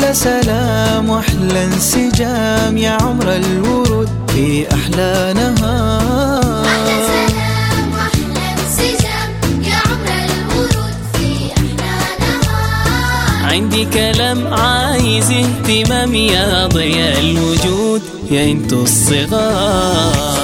أحلى سلام وأحلى انسجام يا عمر الورود في أحلى نهار. أحلى سلام وأحلى انسجام يا عمر الورود في أحلى نهار. عندي كلام عايز اهتمام يا ضياء الوجود يا انتو الصغار.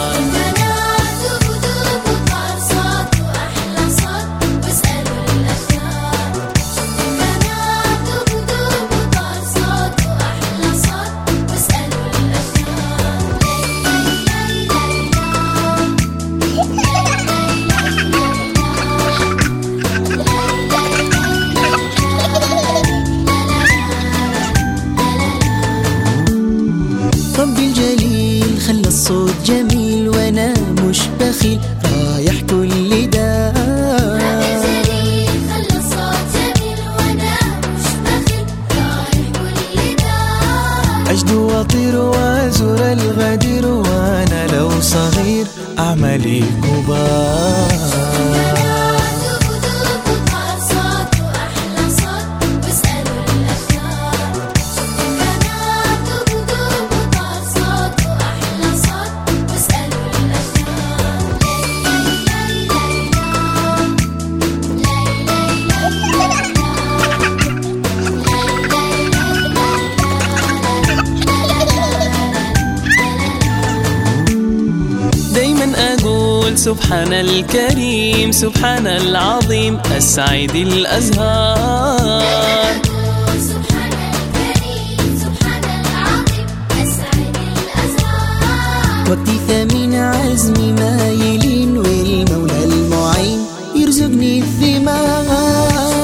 ربي الجليل خلى الصوت جميل وانا مش بخيل رايح كل ده. ربي الجليل خلى الصوت جميل وانا مش بخيل رايح كل ده. أجد واطير وازور الغدير وانا لو صغير اعمالي كبار. سبحان الكريم سبحان العظيم السعيد الأزهار. سبحان الكريم سبحان العظيم السعيد الأزهار. وقتي ثمين عزمي مايلين والمولى المعين يرزقني الثمار.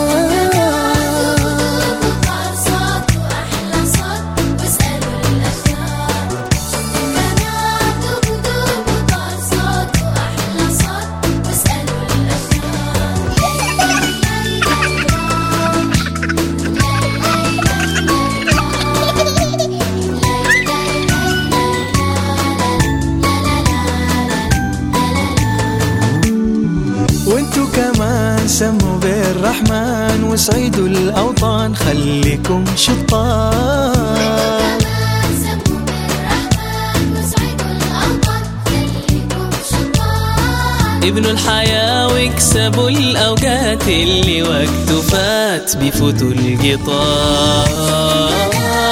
وانتو كمان سموا بالرحمن وسعيدوا الأوطان خليكم شطار. ابنوا الحياة واكسبوا الأوقات اللي وقته فات بفوتوا القطار.